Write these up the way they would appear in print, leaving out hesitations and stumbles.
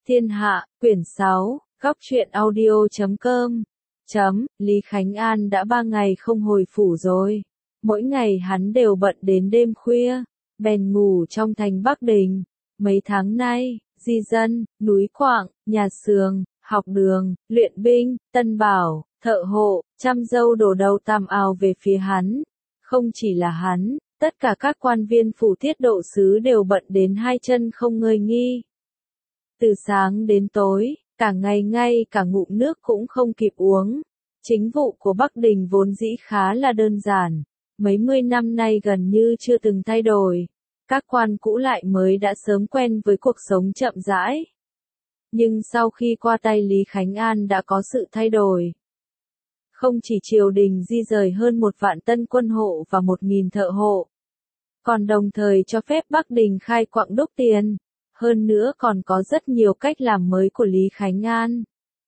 Thiên Hạ, quyển 6, góc truyện audio.com. Lý Khánh An đã 3 ngày không hồi phủ rồi. Mỗi ngày hắn đều bận đến đêm khuya, bèn ngủ trong thành Bắc Đình. Mấy tháng nay, di dân, núi quạng, nhà xưởng, học đường, luyện binh, tân bảo, thợ hộ, chăm dâu đổ đầu tằm ào về phía hắn. Không chỉ là hắn, tất cả các quan viên phủ tiết độ sứ đều bận đến hai chân không ngơi nghỉ. Từ sáng đến tối, cả ngày ngay cả ngụm nước cũng không kịp uống. Chính vụ của Bắc Đình vốn dĩ khá là đơn giản, mấy mươi năm nay gần như chưa từng thay đổi. Các quan cũ lại mới đã sớm quen với cuộc sống chậm rãi. Nhưng sau khi qua tay Lý Khánh An đã có sự thay đổi. Không chỉ triều đình di rời hơn 1 vạn tân quân hộ và 1.000 thợ hộ, còn đồng thời cho phép Bắc Đình khai quặng đúc tiền. Hơn nữa còn có rất nhiều cách làm mới của Lý Khánh An.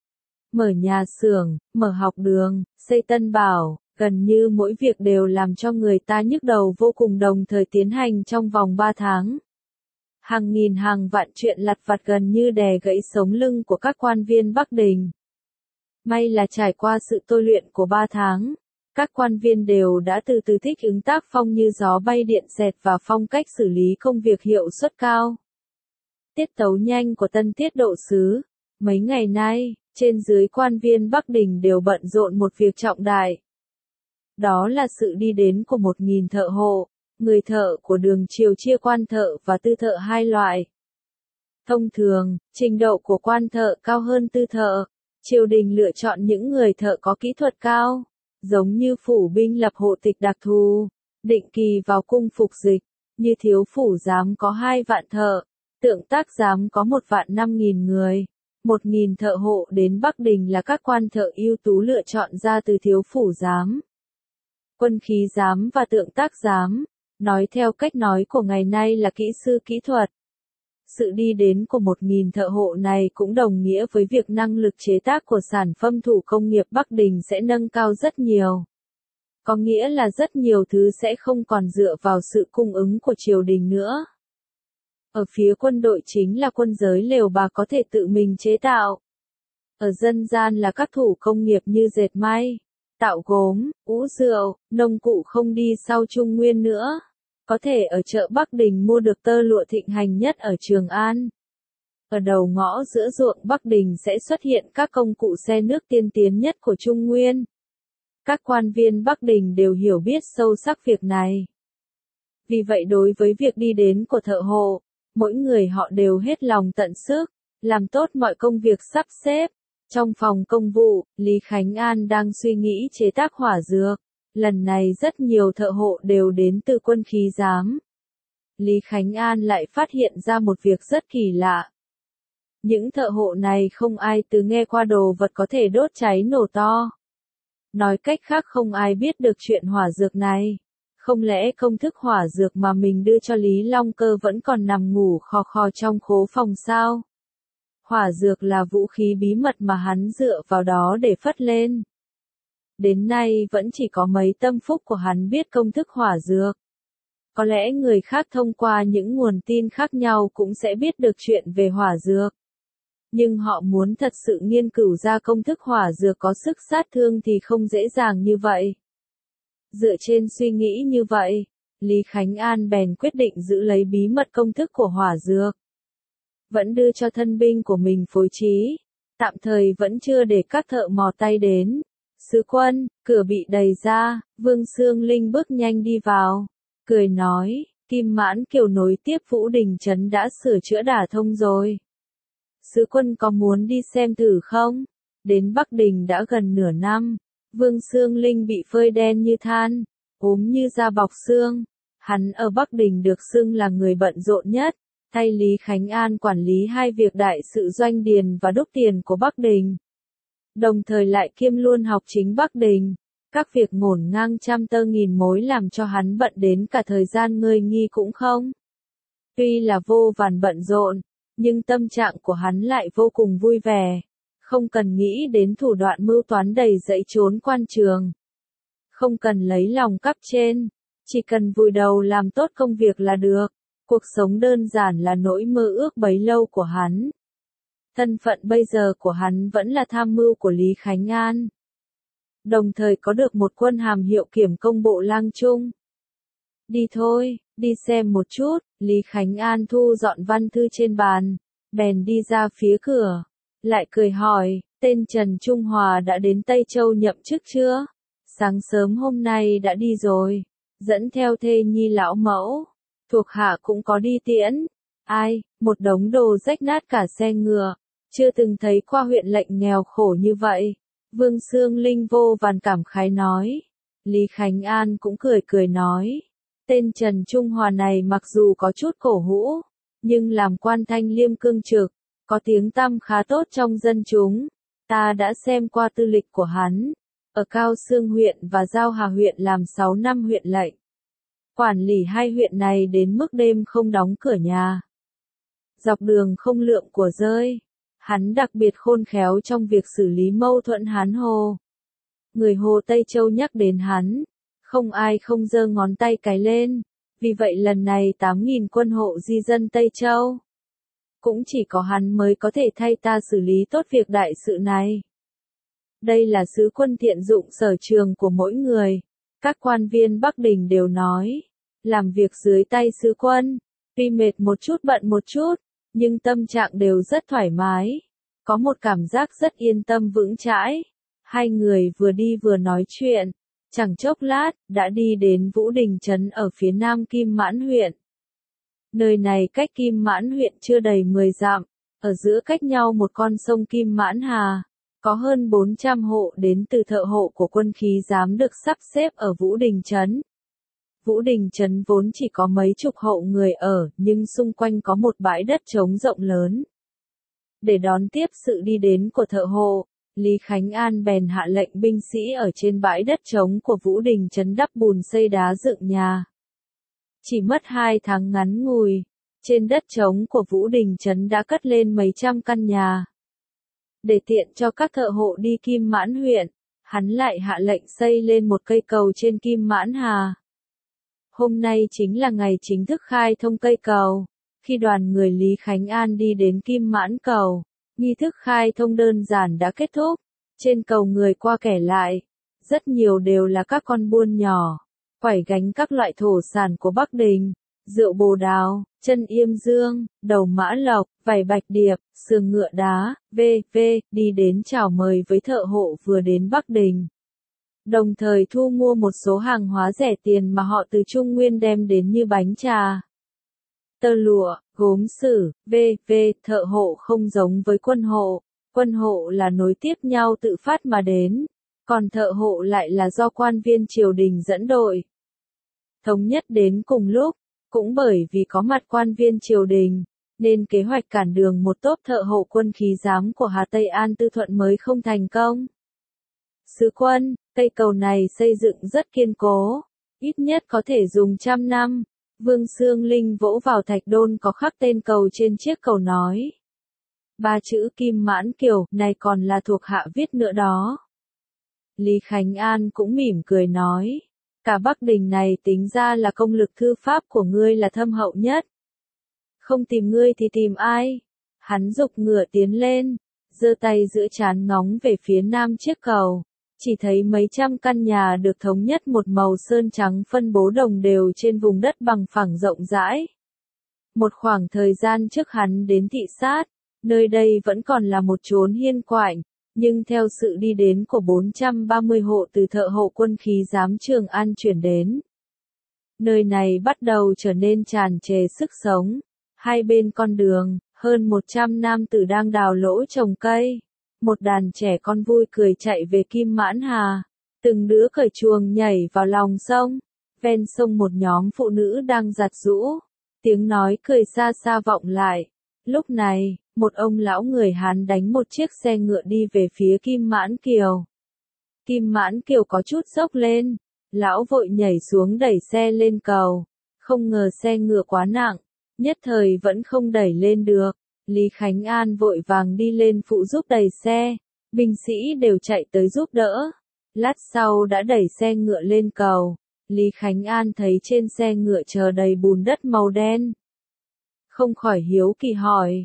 Mở nhà xưởng, mở học đường, xây tân bảo, gần như mỗi việc đều làm cho người ta nhức đầu vô cùng, đồng thời tiến hành trong vòng 3 tháng. Hàng nghìn hàng vạn chuyện lặt vặt gần như đè gãy sống lưng của các quan viên Bắc Đình. May là trải qua sự tôi luyện của 3 tháng, các quan viên đều đã từ từ thích ứng tác phong như gió bay điện xẹt và phong cách xử lý công việc hiệu suất cao. Tiết tấu nhanh của tân tiết độ sứ. Mấy ngày nay, trên dưới quan viên Bắc Đình đều bận rộn một việc trọng đại. Đó là sự đi đến của 1.000 thợ hộ. Người thợ của đường triều chia quan thợ và tư thợ hai loại. Thông thường, trình độ của quan thợ cao hơn tư thợ. Triều đình lựa chọn những người thợ có kỹ thuật cao, giống như phủ binh lập hộ tịch đặc thù, định kỳ vào cung phục dịch, như thiếu phủ giám có 2 vạn thợ. Tượng tác giám có 1.500.000 người, 1.000 thợ hộ đến Bắc Đình là các quan thợ ưu tú lựa chọn ra từ thiếu phủ giám, quân khí giám và tượng tác giám, nói theo cách nói của ngày nay là kỹ sư kỹ thuật. Sự đi đến của 1.000 thợ hộ này cũng đồng nghĩa với việc năng lực chế tác của sản phẩm thủ công nghiệp Bắc Đình sẽ nâng cao rất nhiều. Có nghĩa là rất nhiều thứ sẽ không còn dựa vào sự cung ứng của triều đình nữa. Ở phía quân đội chính là quân giới lều bạc có thể tự mình chế tạo. Ở dân gian là các thủ công nghiệp như dệt may, tạo gốm, ủ rượu, nông cụ không đi sau Trung Nguyên nữa. Có thể ở chợ Bắc Đình mua được tơ lụa thịnh hành nhất ở Trường An. Ở đầu ngõ giữa ruộng Bắc Đình sẽ xuất hiện các công cụ xe nước tiên tiến nhất của Trung Nguyên. Các quan viên Bắc Đình đều hiểu biết sâu sắc việc này. Vì vậy đối với việc đi đến của thợ hộ, mỗi người họ đều hết lòng tận sức, làm tốt mọi công việc sắp xếp. Trong phòng công vụ, Lý Khánh An đang suy nghĩ chế tác hỏa dược. Lần này rất nhiều thợ hộ đều đến từ quân khí giám. Lý Khánh An lại phát hiện ra một việc rất kỳ lạ. Những thợ hộ này không ai từng nghe qua đồ vật có thể đốt cháy nổ to. Nói cách khác không ai biết được chuyện hỏa dược này. Không lẽ công thức hỏa dược mà mình đưa cho Lý Long Cơ vẫn còn nằm ngủ khò khò trong khố phòng sao? Hỏa dược là vũ khí bí mật mà hắn dựa vào đó để phất lên. Đến nay vẫn chỉ có mấy tâm phúc của hắn biết công thức hỏa dược. Có lẽ người khác thông qua những nguồn tin khác nhau cũng sẽ biết được chuyện về hỏa dược. Nhưng họ muốn thật sự nghiên cứu ra công thức hỏa dược có sức sát thương thì không dễ dàng như vậy. Dựa trên suy nghĩ như vậy, Lý Khánh An bèn quyết định giữ lấy bí mật công thức của hỏa dược. Vẫn đưa cho thân binh của mình phối trí, tạm thời vẫn chưa để các thợ mò tay đến. Sứ quân, cửa bị đẩy ra, Vương Xương Linh bước nhanh đi vào, cười nói, Kim Mãn Kiều nối tiếp Vũ Đình Trấn đã sửa chữa đả thông rồi. Sứ quân có muốn đi xem thử không? Đến Bắc Đình đã gần nửa năm, Vương Xương Linh bị phơi đen như than, ốm như da bọc xương. Hắn ở Bắc Đình được xưng là người bận rộn nhất, thay Lý Khánh An quản lý 2 việc đại sự doanh điền và đúc tiền của Bắc Đình. Đồng thời lại kiêm luôn học chính Bắc Đình, các việc ngổn ngang trăm tơ nghìn mối làm cho hắn bận đến cả thời gian ngơi nghỉ cũng không. Tuy là vô vàn bận rộn, nhưng tâm trạng của hắn lại vô cùng vui vẻ, không cần nghĩ đến thủ đoạn mưu toán đầy dẫy trốn quan trường. Không cần lấy lòng cấp trên, chỉ cần vùi đầu làm tốt công việc là được, cuộc sống đơn giản là nỗi mơ ước bấy lâu của hắn. thân phận bây giờ của hắn vẫn là tham mưu của Lý Khánh An. Đồng thời có được một quân hàm hiệu kiểm công bộ lang trung. Đi thôi, đi xem một chút, Lý Khánh An thu dọn văn thư trên bàn, bèn đi ra phía cửa, lại cười hỏi, tên Trần Trung Hòa đã đến Tây Châu nhậm chức chưa? Sáng sớm hôm nay đã đi rồi, dẫn theo thê nhi lão mẫu, thuộc hạ cũng có đi tiễn. Ai, một đống đồ rách nát cả xe ngựa, chưa từng thấy qua huyện lệnh nghèo khổ như vậy. Vương Xương Linh vô vàn cảm khái nói. Lý Khánh An cũng cười cười nói. Tên Trần Trung Hòa này mặc dù có chút cổ hũ, nhưng làm quan thanh liêm cương trực, có tiếng tăm khá tốt trong dân chúng. Ta đã xem qua tư lịch của hắn, ở Cao Xương huyện và Giao Hà huyện làm 6 năm huyện lệnh. Quản lý hai huyện này đến mức đêm không đóng cửa nhà. Dọc đường không lượng của rơi. Hắn đặc biệt khôn khéo trong việc xử lý mâu thuẫn Hán Hồ. Người Hồ Tây Châu nhắc đến hắn, không ai không giơ ngón tay cái lên, vì vậy lần này 8.000 quân hộ di dân Tây Châu. Cũng chỉ có hắn mới có thể thay ta xử lý tốt việc đại sự này. Đây là sứ quân thiện dụng sở trường của mỗi người. Các quan viên Bắc Đình đều nói, làm việc dưới tay sứ quân, tuy mệt một chút bận một chút, nhưng tâm trạng đều rất thoải mái, có một cảm giác rất yên tâm vững chãi. Hai người vừa đi vừa nói chuyện, chẳng chốc lát, đã đi đến Vũ Đình Trấn ở phía nam Kim Mãn huyện. Nơi này cách Kim Mãn huyện chưa đầy 10 dặm, ở giữa cách nhau một con sông Kim Mãn Hà, có hơn 400 hộ đến từ thợ hộ của quân khí giám được sắp xếp ở Vũ Đình Trấn. Vũ Đình Trấn vốn chỉ có mấy chục hộ người ở, nhưng xung quanh có một bãi đất trống rộng lớn. Để đón tiếp sự đi đến của thợ hộ, Lý Khánh An bèn hạ lệnh binh sĩ ở trên bãi đất trống của Vũ Đình Trấn đắp bùn xây đá dựng nhà. Chỉ mất 2 tháng ngắn ngủi, trên đất trống của Vũ Đình Trấn đã cất lên mấy trăm căn nhà. Để tiện cho các thợ hộ đi Kim Mãn huyện, hắn lại hạ lệnh xây lên một cây cầu trên Kim Mãn Hà. Hôm nay chính là ngày chính thức khai thông cây cầu. Khi đoàn người Lý Khánh An đi đến Kim Mãn cầu, nghi thức khai thông đơn giản đã kết thúc. Trên cầu người qua kẻ lại, rất nhiều đều là các con buôn nhỏ, quẩy gánh các loại thổ sản của Bắc Đình, rượu bồ đào, chân yêm dương, đầu mã lộc, vảy bạch điệp, sườn ngựa đá, v.v. đi đến chào mời với thợ hộ vừa đến Bắc Đình. Đồng thời thu mua một số hàng hóa rẻ tiền mà họ từ Trung Nguyên đem đến như bánh trà, tơ lụa, gốm sứ, v.v. Thợ hộ không giống với quân hộ là nối tiếp nhau tự phát mà đến, còn thợ hộ lại là do quan viên triều đình dẫn đội. Thống nhất đến cùng lúc, cũng bởi vì có mặt quan viên triều đình, nên kế hoạch cản đường một tốp thợ hộ quân khí giám của Hà Tây An Tư Thuận mới không thành công. Sứ quân, cây cầu này xây dựng rất kiên cố, ít nhất có thể dùng 100 năm. Vương Xương Linh vỗ vào thạch đôn có khắc tên cầu trên chiếc cầu nói. 3 chữ Kim Mãn Kiều này còn là thuộc hạ viết nữa đó. Lý Khánh An cũng mỉm cười nói. Cả Bắc Đình này tính ra là công lực thư pháp của ngươi là thâm hậu nhất. Không tìm ngươi thì tìm ai? Hắn giục ngựa tiến lên, giơ tay giữa trán ngóng về phía nam chiếc cầu. Chỉ thấy mấy trăm căn nhà được thống nhất một màu sơn trắng phân bố đồng đều trên vùng đất bằng phẳng rộng rãi. Một khoảng thời gian trước hắn đến thị sát, nơi đây vẫn còn là một chốn hiên quạnh, nhưng theo sự đi đến của 430 hộ từ thợ hộ quân khí giám Trường An chuyển đến, nơi này bắt đầu trở nên tràn trề sức sống. Hai bên con đường, hơn 100 nam tử đang đào lỗ trồng cây. Một đàn trẻ con vui cười chạy về Kim Mãn Hà, từng đứa cởi chuồng nhảy vào lòng sông. Ven sông một nhóm phụ nữ đang giặt giũ, tiếng nói cười xa xa vọng lại. Lúc này, một ông lão người Hán đánh một chiếc xe ngựa đi về phía Kim Mãn Kiều. Kim Mãn Kiều có chút dốc lên, lão vội nhảy xuống đẩy xe lên cầu, không ngờ xe ngựa quá nặng, nhất thời vẫn không đẩy lên được. Lý Khánh An vội vàng đi lên phụ giúp đẩy xe, binh sĩ đều chạy tới giúp đỡ. Lát sau đã đẩy xe ngựa lên cầu, Lý Khánh An thấy trên xe ngựa chờ đầy bùn đất màu đen. Không khỏi hiếu kỳ hỏi,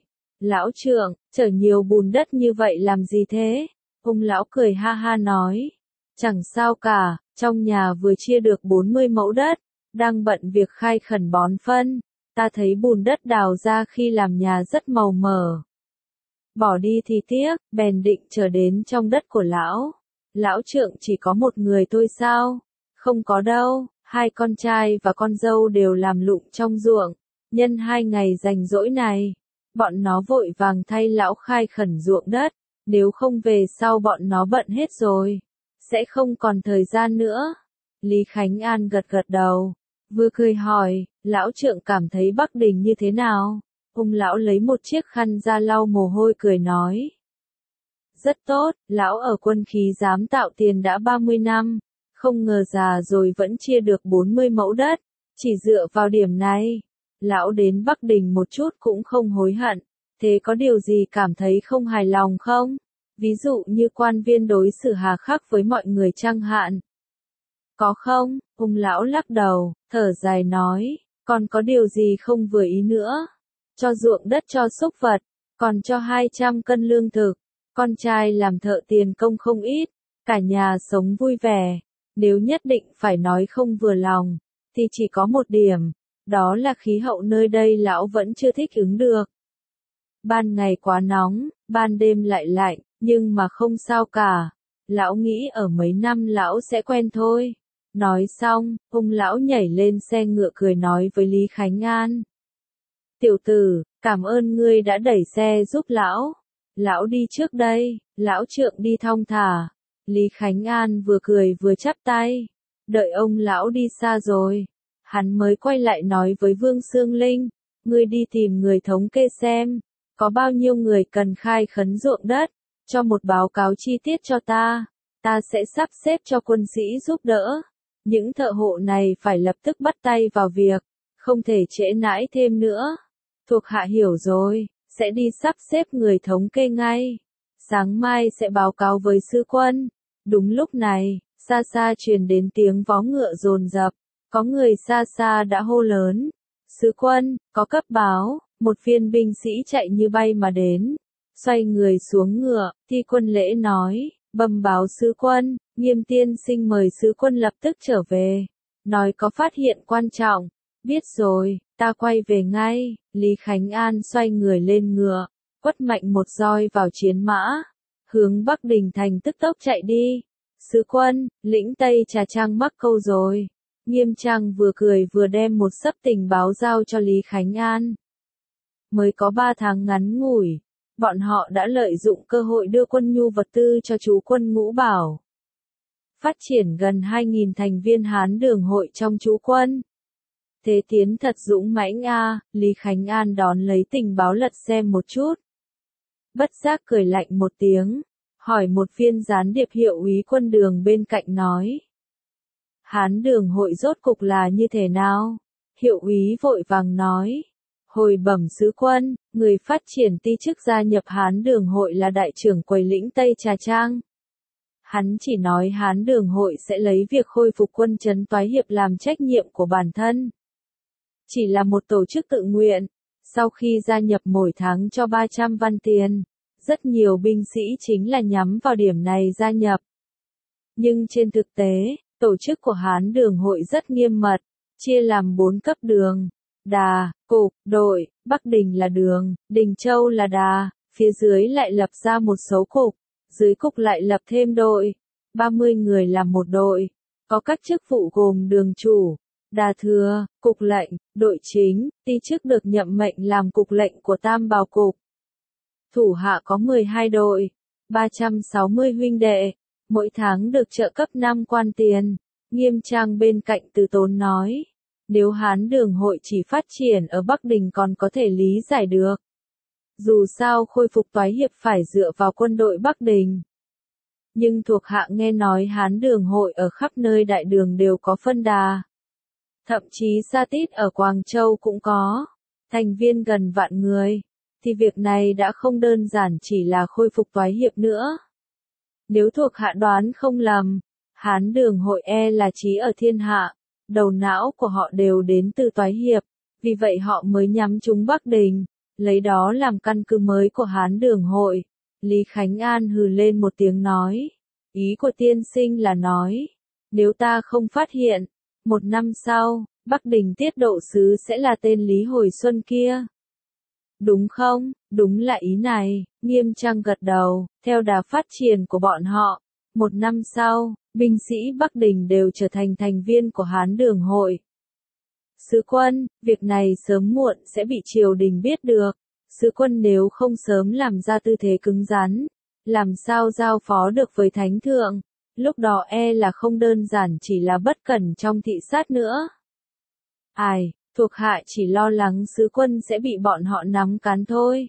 Lão trượng, chở nhiều bùn đất như vậy làm gì thế? Ông lão cười ha ha nói. Chẳng sao cả, trong nhà vừa chia được 40 mẫu đất, đang bận việc khai khẩn bón phân. Ta thấy bùn đất đào ra khi làm nhà rất màu mờ. Bỏ đi thì tiếc, bèn định trở đến trong đất của lão. Lão trượng chỉ có một người thôi sao? Không có đâu, hai con trai và con dâu đều làm lụng trong ruộng. Nhân 2 ngày rảnh rỗi này, bọn nó vội vàng thay lão khai khẩn ruộng đất, nếu không về sau bọn nó bận hết rồi, sẽ không còn thời gian nữa. Lý Khánh An gật gật đầu, vừa cười hỏi, lão trượng cảm thấy Bắc Đình như thế nào? Ông lão lấy một chiếc khăn ra lau mồ hôi cười nói. Rất tốt, lão ở quân khí giám tạo tiền đã 30 năm, không ngờ già rồi vẫn chia được 40 mẫu đất, chỉ dựa vào điểm này. Lão đến Bắc Đình một chút cũng không hối hận, thế có điều gì cảm thấy không hài lòng không? Ví dụ như quan viên đối xử hà khắc với mọi người chẳng hạn. Có không? Ông lão lắc đầu, thở dài nói, còn có điều gì không vừa ý nữa? Cho ruộng đất cho súc vật, còn cho 200 cân lương thực, con trai làm thợ tiền công không ít, cả nhà sống vui vẻ. Nếu nhất định phải nói không vừa lòng, thì chỉ có một điểm, đó là khí hậu nơi đây lão vẫn chưa thích ứng được. Ban ngày quá nóng, ban đêm lại lạnh, nhưng mà không sao cả. Lão nghĩ ở mấy năm lão sẽ quen thôi. Nói xong, ông lão nhảy lên xe ngựa cười nói với Lý Khánh An. Tiểu tử, cảm ơn ngươi đã đẩy xe giúp lão. Lão đi trước đây, lão trượng đi thong thả. Lý Khánh An vừa cười vừa chắp tay. Đợi ông lão đi xa rồi, hắn mới quay lại nói với Vương Xương Linh, ngươi đi tìm người thống kê xem, có bao nhiêu người cần khai khấn ruộng đất, cho một báo cáo chi tiết cho ta sẽ sắp xếp cho quân sĩ giúp đỡ. Những thợ hộ này phải lập tức bắt tay vào việc, không thể trễ nãi thêm nữa. Thuộc hạ hiểu rồi, sẽ đi sắp xếp người thống kê ngay. Sáng mai sẽ báo cáo với sứ quân. Đúng lúc này, xa xa truyền đến tiếng vó ngựa dồn dập, có người xa xa đã hô lớn. Sứ quân, có cấp báo, một viên binh sĩ chạy như bay mà đến. Xoay người xuống ngựa, Thi Quân lễ nói, bẩm báo sứ quân, Nghiêm tiên sinh mời sứ quân lập tức trở về. Nói có phát hiện quan trọng. Biết rồi, ta quay về ngay. Lý Khánh An xoay người lên ngựa, quất mạnh một roi vào chiến mã, hướng Bắc Đình thành tức tốc chạy đi. Sứ quân, lĩnh Tây Trà Trang mắc câu rồi. Nghiêm Trang vừa cười vừa đem một xấp tình báo giao cho Lý Khánh An. Mới có 3 tháng ngắn ngủi, bọn họ đã lợi dụng cơ hội đưa quân nhu vật tư cho chú quân Ngũ Bảo. Phát triển gần 2.000 thành viên Hán Đường hội trong chú quân. Thế tiến thật dũng mãnh a. Lý Khánh An đón lấy tình báo lật xem một chút. Bất giác cười lạnh một tiếng, hỏi một viên gián điệp hiệu úy quân Đường bên cạnh nói. Hán Đường hội rốt cục là như thế nào? Hiệu úy vội vàng nói. Hồi bẩm sứ quân, người phát triển ti chức gia nhập Hán Đường hội là đại trưởng quầy lĩnh Tây Trà Trang. Hắn chỉ nói Hán Đường hội sẽ lấy việc khôi phục quân trấn Toái Hiệp làm trách nhiệm của bản thân. Chỉ là một tổ chức tự nguyện, sau khi gia nhập mỗi tháng cho 300 văn tiền, rất nhiều binh sĩ chính là nhắm vào điểm này gia nhập. Nhưng trên thực tế, tổ chức của Hán Đường hội rất nghiêm mật, chia làm 4 cấp đường, đà, cục, đội, Bắc Đình là đường, Đình Châu là đà, phía dưới lại lập ra một số cục, dưới cục lại lập thêm đội, 30 người làm một đội, có các chức vụ gồm đường chủ, đà thừa, cục lệnh, đội chính, ti chức được nhậm mệnh làm cục lệnh của Tam Bảo cục. Thủ hạ có 12 đội, 360 huynh đệ, mỗi tháng được trợ cấp 5 quan tiền. Nghiêm Trang bên cạnh Từ Tốn nói, nếu Hán Đường hội chỉ phát triển ở Bắc Đình còn có thể lý giải được. Dù sao khôi phục Toái Hiệp phải dựa vào quân đội Bắc Đình. Nhưng thuộc hạ nghe nói Hán Đường hội ở khắp nơi đại đường đều có phân đà. Thậm chí Sa Tít ở Quảng Châu cũng có. Thành viên gần vạn người. Thì việc này đã không đơn giản chỉ là khôi phục Toái Hiệp nữa. Nếu thuộc hạ đoán không lầm, Hán Đường hội là chí ở thiên hạ. Đầu não của họ đều đến từ Toái Hiệp. Vì vậy họ mới nhắm trúng Bắc Đình. lấy đó làm căn cứ mới của Hán Đường hội. Lý Khánh An hừ lên một tiếng nói, ý của tiên sinh là nói, nếu ta không phát hiện, 1 năm sau, Bắc Đình tiết độ sứ sẽ là tên Lý Hồi Xuân kia. Đúng không? Đúng là ý này, Nghiêm Trang gật đầu, theo đà phát triển của bọn họ. 1 năm sau, binh sĩ Bắc Đình đều trở thành thành viên của Hán Đường hội. Sứ quân, việc này sớm muộn sẽ bị triều đình biết được. Sứ quân nếu không sớm làm ra tư thế cứng rắn, làm sao giao phó được với thánh thượng, lúc đó là không đơn giản chỉ là bất cẩn trong thị sát nữa. Ai, thuộc hạ chỉ lo lắng sứ quân sẽ bị bọn họ nắm cán thôi.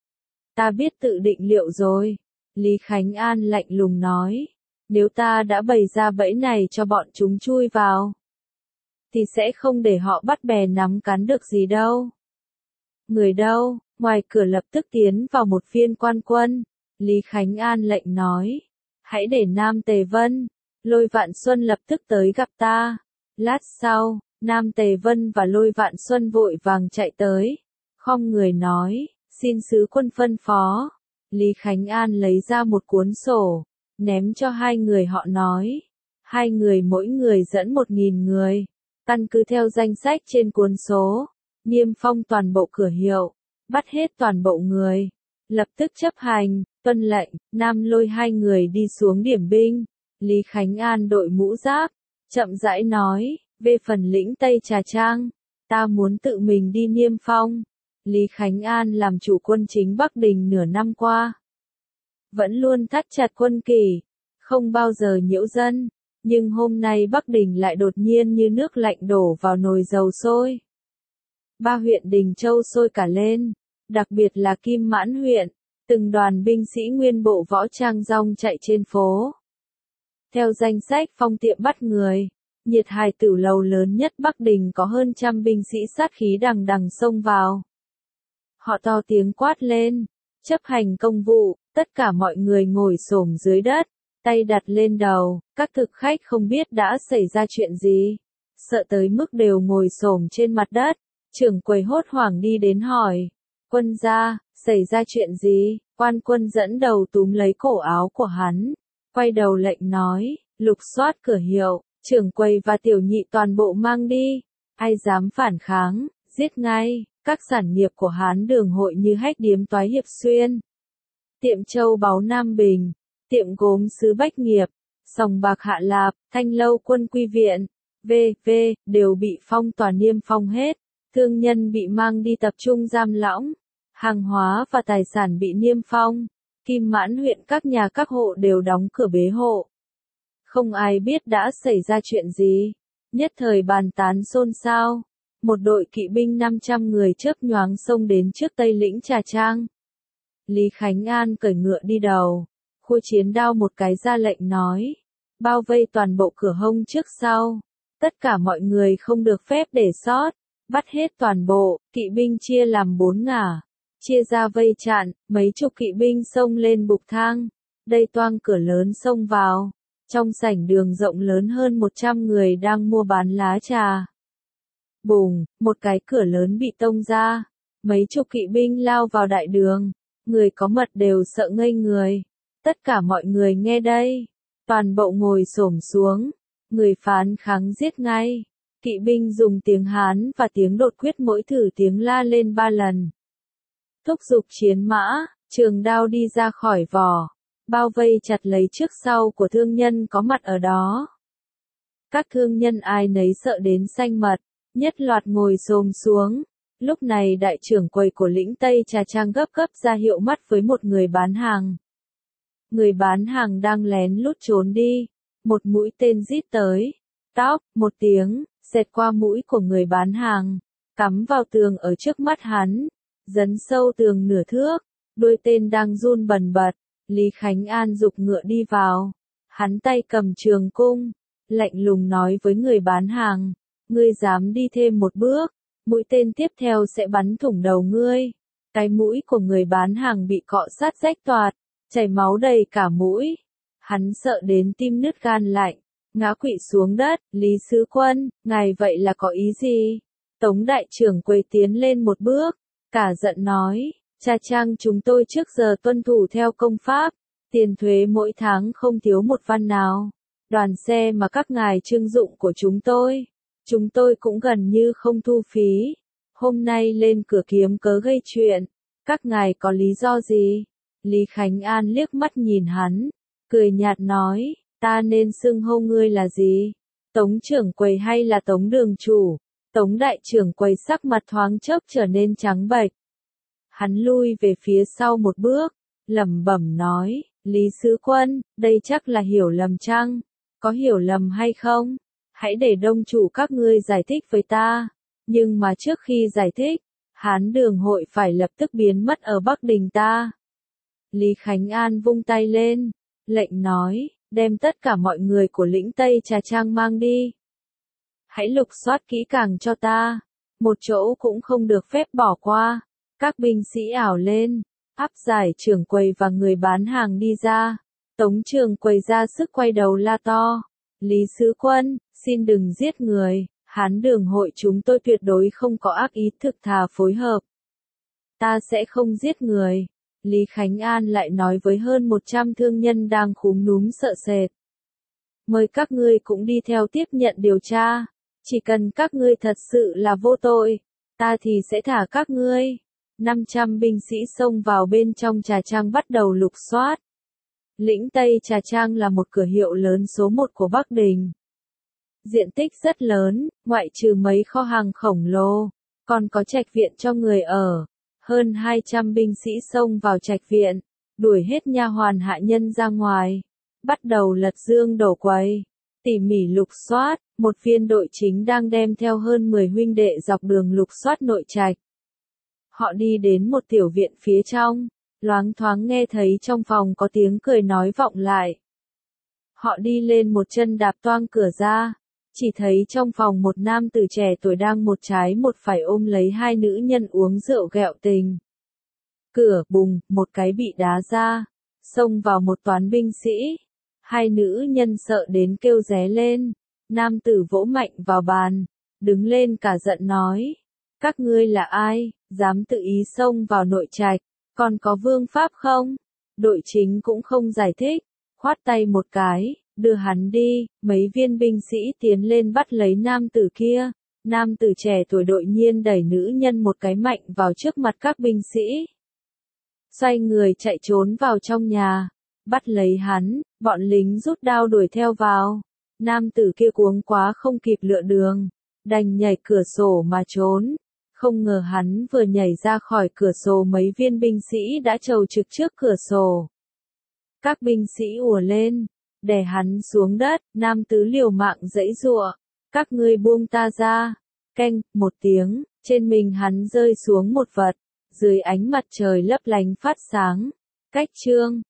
Ta biết tự định liệu rồi, Lý Khánh An lạnh lùng nói, nếu ta đã bày ra bẫy này cho bọn chúng chui vào, thì sẽ không để họ bắt bè nắm cán được gì đâu. Người đâu? Ngoài cửa lập tức tiến vào một viên quan quân. Lý Khánh An lệnh nói, hãy để Nam Tề Vân, Lôi Vạn Xuân lập tức tới gặp ta. Lát sau, Nam Tề Vân và Lôi Vạn Xuân vội vàng chạy tới, khom người nói, xin sứ quân phân phó. Lý Khánh An lấy ra một cuốn sổ, ném cho hai người họ nói, hai người mỗi người dẫn 1.000 người, căn cứ theo danh sách trên cuốn số, niêm phong toàn bộ cửa hiệu, bắt hết toàn bộ người, lập tức chấp hành, tuân lệnh. Nam Lôi hai người đi xuống điểm binh. Lý Khánh An đội mũ giáp, chậm rãi nói, về phần lĩnh Tây Trà Trang, ta muốn tự mình đi niêm phong. Lý Khánh An làm chủ quân chính Bắc Đình nửa năm qua, vẫn luôn thắt chặt quân kỷ, không bao giờ nhiễu dân, nhưng hôm nay Bắc Đình lại đột nhiên như nước lạnh đổ vào nồi dầu sôi. 3 huyện Đình Châu sôi cả lên, đặc biệt là Kim Mãn huyện, từng đoàn binh sĩ nguyên bộ võ trang rong chạy trên phố. Theo danh sách phong tiệm bắt người, Nhiệt Hải tử lầu lớn nhất Bắc Đình có hơn 100 binh sĩ sát khí đằng đằng xông vào. Họ to tiếng quát lên, chấp hành công vụ, tất cả mọi người ngồi xổm dưới đất, tay đặt lên đầu, các thực khách không biết đã xảy ra chuyện gì, sợ tới mức đều ngồi xổm trên mặt đất. Trưởng quầy hốt hoảng đi đến hỏi, quân gia, xảy ra chuyện gì? Quan quân dẫn đầu túm lấy cổ áo của hắn, quay đầu lệnh nói, lục soát cửa hiệu, trưởng quầy và tiểu nhị toàn bộ mang đi, ai dám phản kháng, giết ngay. Các sản nghiệp của Hán Đường hội như Hách Điếm Toái Hiệp Xuyên, tiệm châu báu Nam Bình, tiệm gốm Sứ Bách Nghiệp, sòng bạc Hạ Lạp, Thanh Lâu Quân Quy Viện, v.v. đều bị phong tỏa niêm phong hết. Thương nhân bị mang đi tập trung giam lỏng, hàng hóa và tài sản bị niêm phong. Kim Mãn huyện các nhà các hộ đều đóng cửa bế hộ. Không ai biết đã xảy ra chuyện gì, nhất thời bàn tán xôn xao. Một đội kỵ binh 500 người chớp nhoáng xông đến trước Tây lĩnh Trà Trang. Lý Khánh An cởi ngựa đi đầu, khua chiến đao một cái ra lệnh nói, bao vây toàn bộ cửa hông trước sau, tất cả mọi người không được phép để sót, bắt hết toàn bộ. Kỵ binh chia làm 4 ngả, chia ra vây chặn, mấy chục kỵ binh xông lên bục thang, đây toang cửa lớn xông vào. Trong sảnh đường rộng lớn hơn 100 người đang mua bán lá trà. Bùng, một cái cửa lớn bị tông ra, mấy chục kỵ binh lao vào đại đường, người có mật đều sợ ngây người. Tất cả mọi người nghe đây, toàn bộ ngồi xổm xuống, người phán kháng giết ngay. Kỵ binh dùng tiếng Hán và tiếng đột quyết mỗi thử tiếng la lên 3 lần. Thúc giục chiến mã, trường đao đi ra khỏi vỏ, bao vây chặt lấy trước sau của thương nhân có mặt ở đó. Các thương nhân ai nấy sợ đến xanh mật, nhất loạt ngồi xổm xuống. Lúc này đại trưởng quầy của lĩnh Tây Trà Trang gấp gấp ra hiệu mắt với một người bán hàng. Người bán hàng đang lén lút trốn đi, một mũi tên rít tới, tóc, một tiếng, xẹt qua mũi của người bán hàng, cắm vào tường ở trước mắt hắn, dấn sâu tường nửa thước, đuôi tên đang run bần bật. Lý Khánh An giục ngựa đi vào, hắn tay cầm trường cung, lạnh lùng nói với người bán hàng, ngươi dám đi thêm một bước, mũi tên tiếp theo sẽ bắn thủng đầu ngươi. Cái mũi của người bán hàng bị cọ sát rách toạc, chảy máu đầy cả mũi. Hắn sợ đến tim nứt gan lạnh, ngã quỵ xuống đất. Lý sứ quân, ngài vậy là có ý gì? Tống đại trưởng quầy tiến lên một bước, Cả giận nói, Cha Trang chúng tôi trước giờ tuân thủ theo công pháp, tiền thuế mỗi tháng không thiếu một văn nào. Đoàn xe mà các ngài trưng dụng của chúng tôi cũng gần như không thu phí. Hôm nay lên cửa kiếm cớ gây chuyện, các ngài có lý do gì? Lý Khánh An liếc mắt nhìn hắn, cười nhạt nói, ta nên xưng hô ngươi là gì? Tống trưởng quầy hay là Tống đường chủ? Tống đại trưởng quầy sắc mặt thoáng chốc trở nên trắng bệch. Hắn lui về phía sau một bước, lẩm bẩm nói, Lý Sứ Quân, đây chắc là hiểu lầm chăng? Có hiểu lầm hay không? Hãy để đông chủ các ngươi giải thích với ta. Nhưng mà trước khi giải thích, Hán Đường hội phải lập tức biến mất ở Bắc Đình ta. Lý Khánh An vung tay lên, lệnh nói, đem tất cả mọi người của lĩnh Tây Trà Trang mang đi. Hãy lục soát kỹ càng cho ta, một chỗ cũng không được phép bỏ qua. Các binh sĩ ảo lên, áp giải trưởng quầy và người bán hàng đi ra. Tống trưởng quầy ra sức quay đầu la to, Lý Sứ Quân, xin đừng giết người, Hán Đường hội chúng tôi tuyệt đối không có ác ý, thực thà phối hợp. Ta sẽ không giết người. Lý Khánh An lại nói với hơn 100 thương nhân đang khúm núm sợ sệt. Mời các ngươi cũng đi theo tiếp nhận điều tra. Chỉ cần các ngươi thật sự là vô tội, ta thì sẽ thả các ngươi. 500 binh sĩ xông vào bên trong Trà Trang bắt đầu lục soát. Lĩnh Tây Trà Trang là một cửa hiệu lớn số 1 của Bắc Đình. Diện tích rất lớn, ngoại trừ mấy kho hàng khổng lồ, còn có trạch viện cho người ở. Hơn 200 binh sĩ xông vào trạch viện, đuổi hết nha hoàn hạ nhân ra ngoài, bắt đầu lật giương đổ quầy, tỉ mỉ lục soát. Một viên đội chính đang đem theo hơn 10 huynh đệ dọc đường lục soát nội trạch. Họ đi đến một tiểu viện phía trong, loáng thoáng nghe thấy trong phòng có tiếng cười nói vọng lại. Họ đi lên một chân đạp toang cửa ra, chỉ thấy trong phòng một nam tử trẻ tuổi đang một trái một phải ôm lấy hai nữ nhân uống rượu ghẹo tình. Cửa bùng, một cái bị đá ra, xông vào một toán binh sĩ. Hai nữ nhân sợ đến kêu ré lên. Nam tử vỗ mạnh vào bàn, đứng lên cả giận nói, các ngươi là ai, dám tự ý xông vào nội trạch, còn có vương pháp không? Đội chính cũng không giải thích, khoát tay một cái, đưa hắn đi. Mấy viên binh sĩ tiến lên bắt lấy nam tử kia. Nam tử trẻ tuổi đội nhiên đẩy nữ nhân một cái mạnh vào trước mặt các binh sĩ. Xoay người chạy trốn vào trong nhà, bắt lấy hắn, bọn lính rút đao đuổi theo vào. Nam tử kia cuống quá không kịp lựa đường, đành nhảy cửa sổ mà trốn. Không ngờ hắn vừa nhảy ra khỏi cửa sổ mấy viên binh sĩ đã chầu trực trước cửa sổ. Các binh sĩ ùa lên, đè hắn xuống đất, nam tử liều mạng giãy giụa, các ngươi buông ta ra. Keng, một tiếng, trên mình hắn rơi xuống một vật, dưới ánh mặt trời lấp lánh phát sáng. Cách chương